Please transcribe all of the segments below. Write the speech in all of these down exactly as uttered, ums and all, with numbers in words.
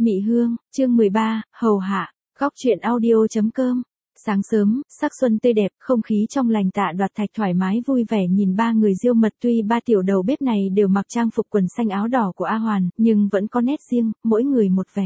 Mị Hương, chương mười ba, hầu hạ, góc truyện audio chấm com. Sáng sớm, sắc xuân tươi đẹp, không khí trong lành. Tạ Đoạt Thạch thoải mái vui vẻ nhìn ba người Diêu Mật. Tuy ba tiểu đầu bếp này đều mặc trang phục quần xanh áo đỏ của A Hoàn, nhưng vẫn có nét riêng, mỗi người một vẻ.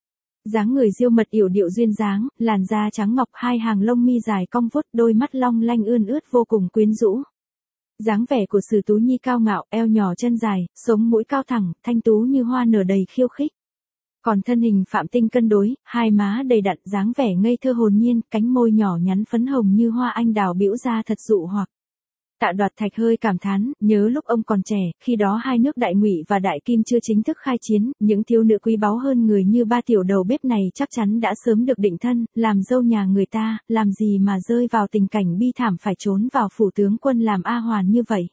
Dáng người Diêu Mật yểu điệu duyên dáng, làn da trắng ngọc, hai hàng lông mi dài cong vút, đôi mắt long lanh ươn ướt vô cùng quyến rũ. Dáng vẻ của Sử Tú Nhi cao ngạo, eo nhỏ chân dài, sống mũi cao thẳng, thanh tú như hoa nở đầy khiêu khích. Còn thân hình Phạm Tinh cân đối, hai má đầy đặn, dáng vẻ ngây thơ hồn nhiên, cánh môi nhỏ nhắn phấn hồng như hoa anh đào bĩu ra thật dụ hoặc. Tạ Đoạt Thạch hơi cảm thán, nhớ lúc ông còn trẻ, khi đó hai nước Đại Ngụy và Đại Kim chưa chính thức khai chiến, những thiếu nữ quý báu hơn người như ba tiểu đầu bếp này chắc chắn đã sớm được định thân, làm dâu nhà người ta, làm gì mà rơi vào tình cảnh bi thảm phải trốn vào phủ tướng quân làm A Hoàn như vậy.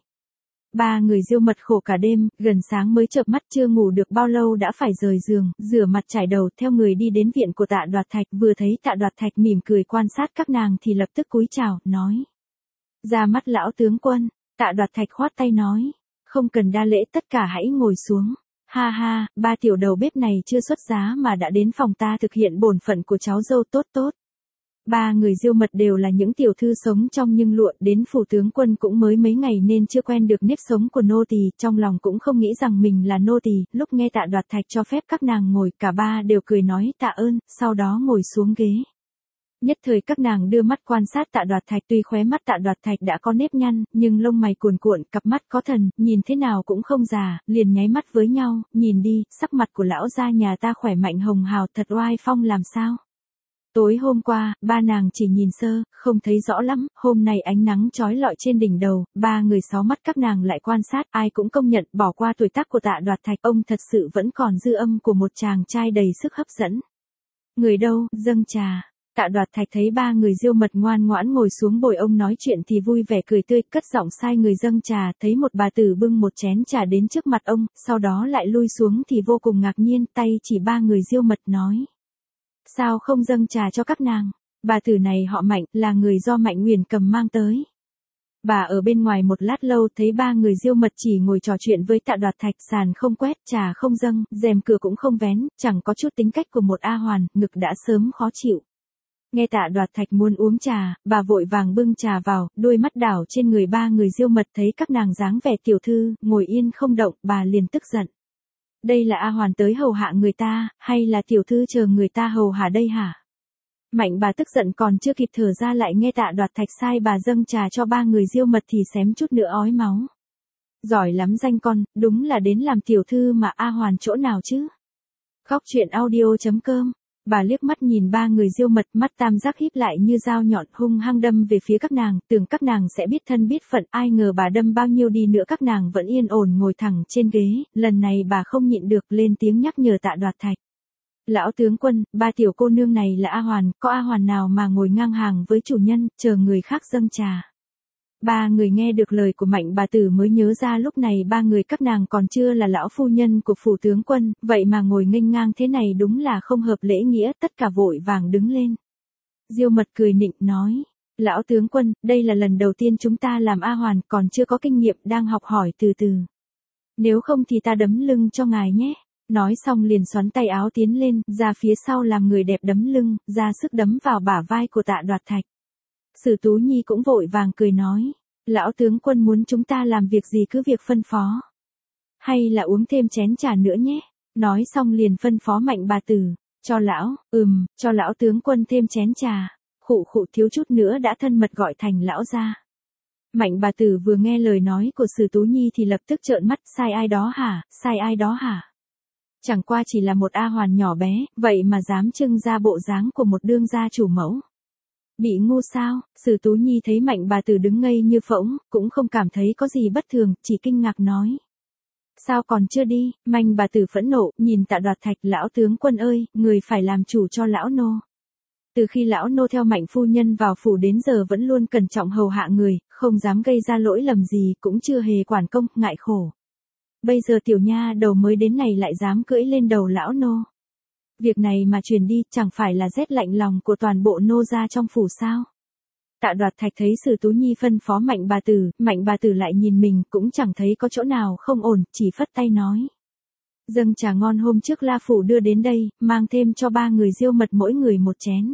Ba người Diêu Mật khổ cả đêm, gần sáng mới chợp mắt, chưa ngủ được bao lâu đã phải rời giường, rửa mặt chải đầu, theo người đi đến viện của Tạ Đoạt Thạch. Vừa thấy Tạ Đoạt Thạch mỉm cười quan sát các nàng thì lập tức cúi chào, nói: "Ra mắt lão tướng quân." Tạ Đoạt Thạch khoát tay nói: "Không cần đa lễ, tất cả hãy ngồi xuống." Ha ha, ba tiểu đầu bếp này chưa xuất giá mà đã đến phòng ta thực hiện bổn phận của cháu dâu, tốt tốt. Ba người Diêu Mật đều là những tiểu thư sống trong nhưng lụa, đến phủ tướng quân cũng mới mấy ngày nên chưa quen được nếp sống của nô tỳ, trong lòng cũng không nghĩ rằng mình là nô tỳ. Lúc nghe Tạ Đoạt Thạch cho phép các nàng ngồi, cả ba đều cười nói tạ ơn, sau đó ngồi xuống ghế. Nhất thời các nàng đưa mắt quan sát Tạ Đoạt Thạch, tuy khóe mắt Tạ Đoạt Thạch đã có nếp nhăn, nhưng lông mày cuồn cuộn, cặp mắt có thần, nhìn thế nào cũng không già, liền nháy mắt với nhau, nhìn đi, sắc mặt của lão gia nhà ta khỏe mạnh hồng hào, thật oai phong làm sao. Tối hôm qua, ba nàng chỉ nhìn sơ, không thấy rõ lắm, hôm nay ánh nắng chói lọi trên đỉnh đầu, ba người sáu mắt các nàng lại quan sát, ai cũng công nhận, bỏ qua tuổi tác của Tạ Đoạt Thạch, ông thật sự vẫn còn dư âm của một chàng trai đầy sức hấp dẫn. Người đâu, dâng trà. Tạ Đoạt Thạch thấy ba người Diêu Mật ngoan ngoãn ngồi xuống bồi ông nói chuyện thì vui vẻ cười tươi, cất giọng sai người dâng trà. Thấy một bà tử bưng một chén trà đến trước mặt ông, sau đó lại lui xuống thì vô cùng ngạc nhiên, tay chỉ ba người Diêu Mật nói: "Sao không dâng trà cho các nàng?" Bà tử này họ Mạnh, là người do Mạnh Nguyền Cầm mang tới. Bà ở bên ngoài một lát lâu, thấy ba người Diêu Mật chỉ ngồi trò chuyện với Tạ Đoạt Thạch, sàn không quét, trà không dâng, rèm cửa cũng không vén, chẳng có chút tính cách của một A Hoàn, ngực đã sớm khó chịu. Nghe Tạ Đoạt Thạch muốn uống trà, bà vội vàng bưng trà vào, đôi mắt đảo trên người ba người Diêu Mật, thấy các nàng dáng vẻ tiểu thư, ngồi yên không động, bà liền tức giận. Đây là A Hoàn tới hầu hạ người ta, hay là tiểu thư chờ người ta hầu hạ đây hả? Mạnh bà tức giận còn chưa kịp thở ra lại nghe Tạ Đoạt Thạch sai bà dâng trà cho ba người Diêu Mật thì xém chút nữa ói máu. Giỏi lắm danh con, đúng là đến làm tiểu thư mà A Hoàn chỗ nào chứ? Góc truyện audio chấm com. Bà liếc mắt nhìn ba người Diêu Mật, mắt tam giác híp lại như dao nhọn, hung hăng đâm về phía các nàng, tưởng các nàng sẽ biết thân biết phận, ai ngờ bà đâm bao nhiêu đi nữa các nàng vẫn yên ổn ngồi thẳng trên ghế. Lần này bà không nhịn được lên tiếng nhắc nhở Tạ Đoạt Thạch: "Lão tướng quân, ba tiểu cô nương này là A Hoàn, có A Hoàn nào mà ngồi ngang hàng với chủ nhân, chờ người khác dâng trà." Ba người nghe được lời của Mạnh bà tử mới nhớ ra lúc này ba người các nàng còn chưa là lão phu nhân của phủ tướng quân, vậy mà ngồi nghênh ngang thế này đúng là không hợp lễ nghĩa, tất cả vội vàng đứng lên. Diêu Mật cười nịnh nói: "Lão tướng quân, đây là lần đầu tiên chúng ta làm A Hoàn, còn chưa có kinh nghiệm, đang học hỏi từ từ. Nếu không thì ta đấm lưng cho ngài nhé." Nói xong liền xoắn tay áo tiến lên, ra phía sau làm người đẹp đấm lưng, ra sức đấm vào bả vai của Tạ Đoạt Thạch. Sử Tú Nhi cũng vội vàng cười nói: "Lão tướng quân muốn chúng ta làm việc gì cứ việc phân phó. Hay là uống thêm chén trà nữa nhé." Nói xong liền phân phó Mạnh bà tử: "Cho lão, ừm, cho lão tướng quân thêm chén trà." Khụ khụ thiếu chút nữa đã thân mật gọi thành lão gia. Mạnh bà tử vừa nghe lời nói của Sử Tú Nhi thì lập tức trợn mắt: "Sai ai đó hả, sai ai đó hả? Chẳng qua chỉ là một A Hoàn nhỏ bé, vậy mà dám trưng ra bộ dáng của một đương gia chủ mẫu. Bị ngu sao?" Sử Tú Nhi thấy Mạnh bà tử đứng ngây như phỗng, cũng không cảm thấy có gì bất thường, chỉ kinh ngạc nói: "Sao còn chưa đi?" Mạnh bà tử phẫn nộ, nhìn Tạ Đoạt Thạch: "Lão tướng quân ơi, người phải làm chủ cho lão nô. Từ khi lão nô theo Mạnh phu nhân vào phủ đến giờ vẫn luôn cẩn trọng hầu hạ người, không dám gây ra lỗi lầm gì, cũng chưa hề quản công, ngại khổ. Bây giờ tiểu nha đầu mới đến này lại dám cưỡi lên đầu lão nô. Việc này mà truyền đi, chẳng phải là rét lạnh lòng của toàn bộ nô gia trong phủ sao?" Tạ Đoạt Thạch thấy Sử Tú Nhi phân phó Mạnh bà tử, Mạnh bà tử lại nhìn mình, cũng chẳng thấy có chỗ nào không ổn, chỉ phất tay nói: Dâng trà ngon hôm trước La Phủ đưa đến đây, mang thêm cho ba người Diêu Mật mỗi người một chén.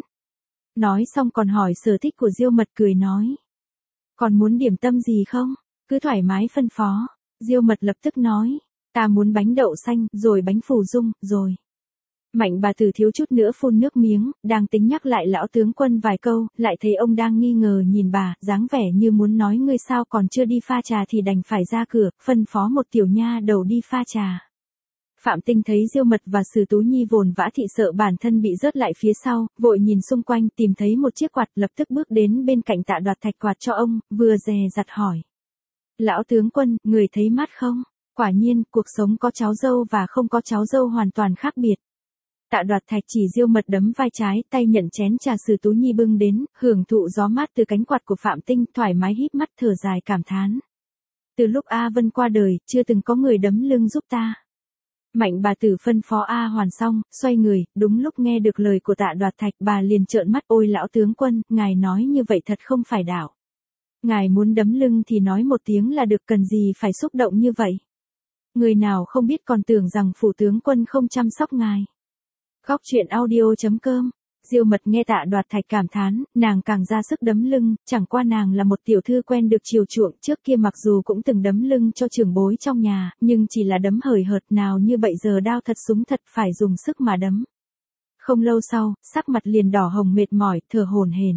Nói xong còn hỏi sở thích của Diêu Mật, cười nói. Còn muốn điểm tâm gì không? Cứ thoải mái phân phó. Diêu Mật lập tức nói. Ta muốn bánh đậu xanh, rồi bánh phù dung, rồi. Mạnh bà tử thiếu chút nữa phun nước miếng, đang tính nhắc lại lão tướng quân vài câu, lại thấy ông đang nghi ngờ nhìn bà, dáng vẻ như muốn nói ngươi sao còn chưa đi pha trà thì đành phải ra cửa, phân phó một tiểu nha đầu đi pha trà. Phạm Tinh thấy Diêu Mật và Sử Tú Nhi vồn vã thị sợ bản thân bị rớt lại phía sau, vội nhìn xung quanh tìm thấy một chiếc quạt, lập tức bước đến bên cạnh Tạ Đoạt Thạch quạt cho ông, vừa dè dặt hỏi. Lão tướng quân, người thấy mát không? Quả nhiên, cuộc sống có cháu dâu và không có cháu dâu hoàn toàn khác biệt. Tạ Đoạt Thạch chỉ Diêu Mật đấm vai trái, tay nhận chén trà Sử Tú Nhi bưng đến, hưởng thụ gió mát từ cánh quạt của Phạm Tinh, thoải mái híp mắt thở dài cảm thán. Từ lúc A Vân qua đời, chưa từng có người đấm lưng giúp ta. Mạnh bà tử phân phó A Hoàn xong, xoay người, đúng lúc nghe được lời của Tạ Đoạt Thạch, bà liền trợn mắt, ôi lão tướng quân, ngài nói như vậy thật không phải đạo. Ngài muốn đấm lưng thì nói một tiếng là được, cần gì phải xúc động như vậy. Người nào không biết còn tưởng rằng phủ tướng quân không chăm sóc ngài. Góc truyện audio chấm com. Diêu Mật nghe Tạ Đoạt Thạch cảm thán, nàng càng ra sức đấm lưng, chẳng qua nàng là một tiểu thư quen được chiều chuộng, trước kia mặc dù cũng từng đấm lưng cho trưởng bối trong nhà, nhưng chỉ là đấm hời hợt, nào như bây giờ đao thật súng thật phải dùng sức mà đấm. Không lâu sau, sắc mặt liền đỏ hồng mệt mỏi, thở hổn hển.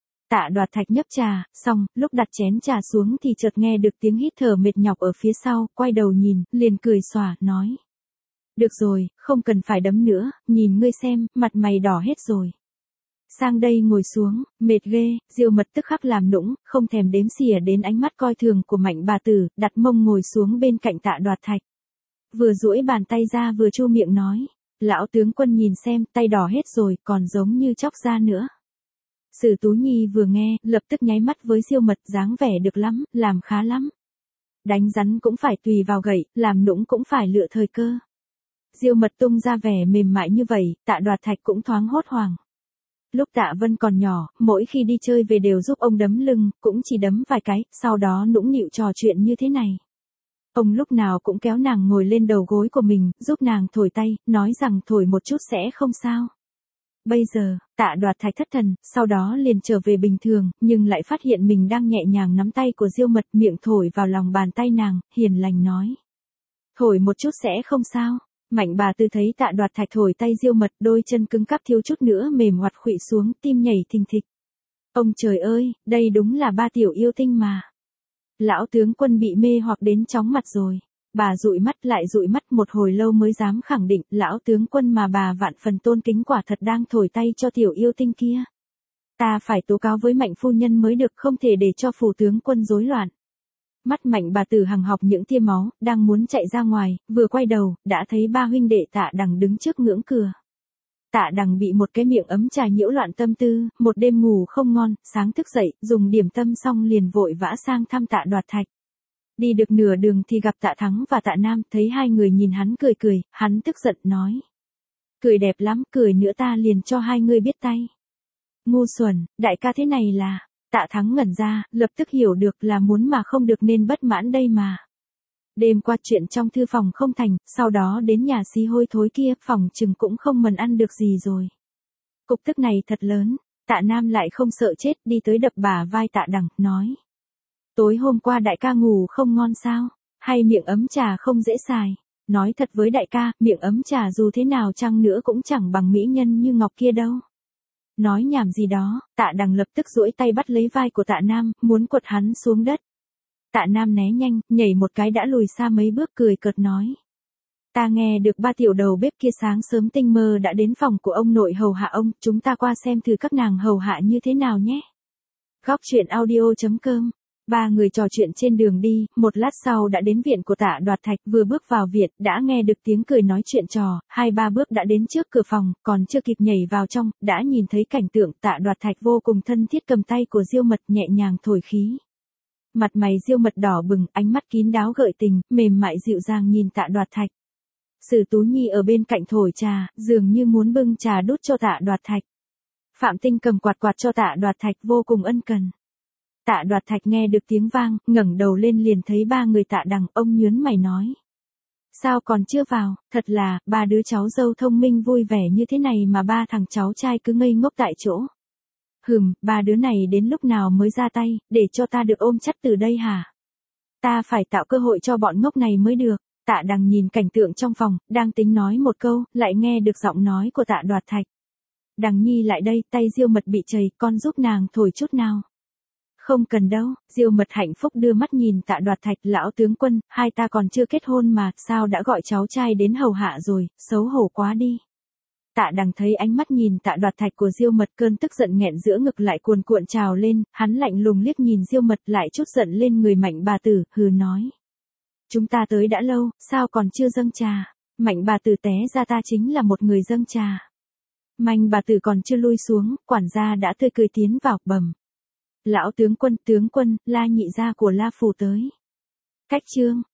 Tạ Đoạt Thạch nhấp trà, xong, lúc đặt chén trà xuống thì chợt nghe được tiếng hít thở mệt nhọc ở phía sau, quay đầu nhìn, liền cười xòa, nói. Được rồi, không cần phải đấm nữa, nhìn ngươi xem, mặt mày đỏ hết rồi. Sang đây ngồi xuống, mệt ghê, Diêu Mật tức khắc làm nũng, không thèm đếm xỉa đến ánh mắt coi thường của Mạnh bà tử, đặt mông ngồi xuống bên cạnh Tạ Đoạt Thạch. Vừa duỗi bàn tay ra vừa chu miệng nói, lão tướng quân nhìn xem, tay đỏ hết rồi, còn giống như chóc da nữa. Sử Tú Nhi vừa nghe, lập tức nháy mắt với Diêu Mật, dáng vẻ được lắm, làm khá lắm. Đánh rắn cũng phải tùy vào gậy, làm nũng cũng phải lựa thời cơ. Diêu Mật tung ra vẻ mềm mại như vậy, Tạ Đoạt Thạch cũng thoáng hốt hoảng. Lúc Tạ Vân còn nhỏ, mỗi khi đi chơi về đều giúp ông đấm lưng, cũng chỉ đấm vài cái, sau đó nũng nịu trò chuyện như thế này. Ông lúc nào cũng kéo nàng ngồi lên đầu gối của mình, giúp nàng thổi tay, nói rằng thổi một chút sẽ không sao. Bây giờ, Tạ Đoạt Thạch thất thần, sau đó liền trở về bình thường, nhưng lại phát hiện mình đang nhẹ nhàng nắm tay của Diêu Mật, miệng thổi vào lòng bàn tay nàng, hiền lành nói. Thổi một chút sẽ không sao. Mạnh bà tư thấy Tạ Đoạt Thạch thổi tay Diêu Mật, đôi chân cứng cáp thiếu chút nữa mềm ngoặt khuỵu xuống, tim nhảy thình thịch. Ông trời ơi, đây đúng là ba tiểu yêu tinh mà. Lão tướng quân bị mê hoặc đến chóng mặt rồi. Bà dụi mắt lại dụi mắt một hồi lâu mới dám khẳng định, lão tướng quân mà bà vạn phần tôn kính quả thật đang thổi tay cho tiểu yêu tinh kia. Ta phải tố cáo với Mạnh phu nhân mới được, không thể để cho phủ tướng quân rối loạn. Mắt Mạnh bà tử hằng học những tia máu, đang muốn chạy ra ngoài, vừa quay đầu, đã thấy ba huynh đệ Tạ Đằng đứng trước ngưỡng cửa. Tạ Đằng bị một cái miệng ấm trà nhiễu loạn tâm tư, một đêm ngủ không ngon, sáng thức dậy, dùng điểm tâm xong liền vội vã sang thăm Tạ Đoạt Thạch. Đi được nửa đường thì gặp Tạ Thắng và Tạ Nam, thấy hai người nhìn hắn cười cười, hắn tức giận nói. Cười đẹp lắm, cười nữa ta liền cho hai người biết tay. Ngu xuẩn, đại ca thế này là... Tạ Thắng ngẩn ra, lập tức hiểu được là muốn mà không được nên bất mãn đây mà. Đêm qua chuyện trong thư phòng không thành, sau đó đến nhà xí hôi thối kia, phòng chừng cũng không mần ăn được gì rồi. Cục tức này thật lớn, Tạ Nam lại không sợ chết, đi tới đập bả vai Tạ Đằng, nói. Tối hôm qua đại ca ngủ không ngon sao, hay miệng ấm trà không dễ xài. Nói thật với đại ca, miệng ấm trà dù thế nào chăng nữa cũng chẳng bằng mỹ nhân như Ngọc kia đâu. Nói nhảm gì đó, Tạ Đằng lập tức duỗi tay bắt lấy vai của Tạ Nam, muốn quật hắn xuống đất. Tạ Nam né nhanh, nhảy một cái đã lùi xa mấy bước, cười cợt nói. Ta nghe được ba tiểu đầu bếp kia sáng sớm tinh mơ đã đến phòng của ông nội hầu hạ ông, chúng ta qua xem thử các nàng hầu hạ như thế nào nhé. Góc truyện audio chấm com. Ba người trò chuyện trên đường đi, một lát sau đã đến viện của Tạ Đoạt Thạch, vừa bước vào viện, đã nghe được tiếng cười nói chuyện trò, hai ba bước đã đến trước cửa phòng, còn chưa kịp nhảy vào trong, đã nhìn thấy cảnh tượng Tạ Đoạt Thạch vô cùng thân thiết cầm tay của Diêu Mật nhẹ nhàng thổi khí. Mặt mày Diêu Mật đỏ bừng, ánh mắt kín đáo gợi tình, mềm mại dịu dàng nhìn Tạ Đoạt Thạch. Sử Tú Nhi ở bên cạnh thổi trà, dường như muốn bưng trà đút cho Tạ Đoạt Thạch. Phạm Tinh cầm quạt quạt cho Tạ Đoạt Thạch vô cùng ân cần. Tạ Đoạt Thạch nghe được tiếng vang, ngẩng đầu lên liền thấy ba người Tạ Đằng, ông nhướng mày nói. Sao còn chưa vào, thật là, ba đứa cháu dâu thông minh vui vẻ như thế này mà ba thằng cháu trai cứ ngây ngốc tại chỗ. Hừm, ba đứa này đến lúc nào mới ra tay, để cho ta được ôm chắt từ đây hả? Ta phải tạo cơ hội cho bọn ngốc này mới được. Tạ Đằng nhìn cảnh tượng trong phòng, đang tính nói một câu, lại nghe được giọng nói của Tạ Đoạt Thạch. Đằng Nhi lại đây, tay Diêu Mật bị chày, con giúp nàng thổi chút nào. Không cần đâu, Diêu Mật hạnh phúc đưa mắt nhìn Tạ Đoạt Thạch, lão tướng quân, hai ta còn chưa kết hôn mà, sao đã gọi cháu trai đến hầu hạ rồi, xấu hổ quá đi. Tạ Đằng thấy ánh mắt nhìn Tạ Đoạt Thạch của Diêu Mật, cơn tức giận nghẹn giữa ngực lại cuồn cuộn trào lên, hắn lạnh lùng liếc nhìn Diêu Mật, lại chút giận lên người Mạnh bà tử, hừ nói. Chúng ta tới đã lâu, sao còn chưa dâng trà? Mạnh bà tử té ra ta chính là một người dâng trà. Mạnh bà tử còn chưa lui xuống, quản gia đã tươi cười tiến vào, bẩm. Lão tướng quân, tướng quân, La nhị gia của La phủ tới. Cách chương,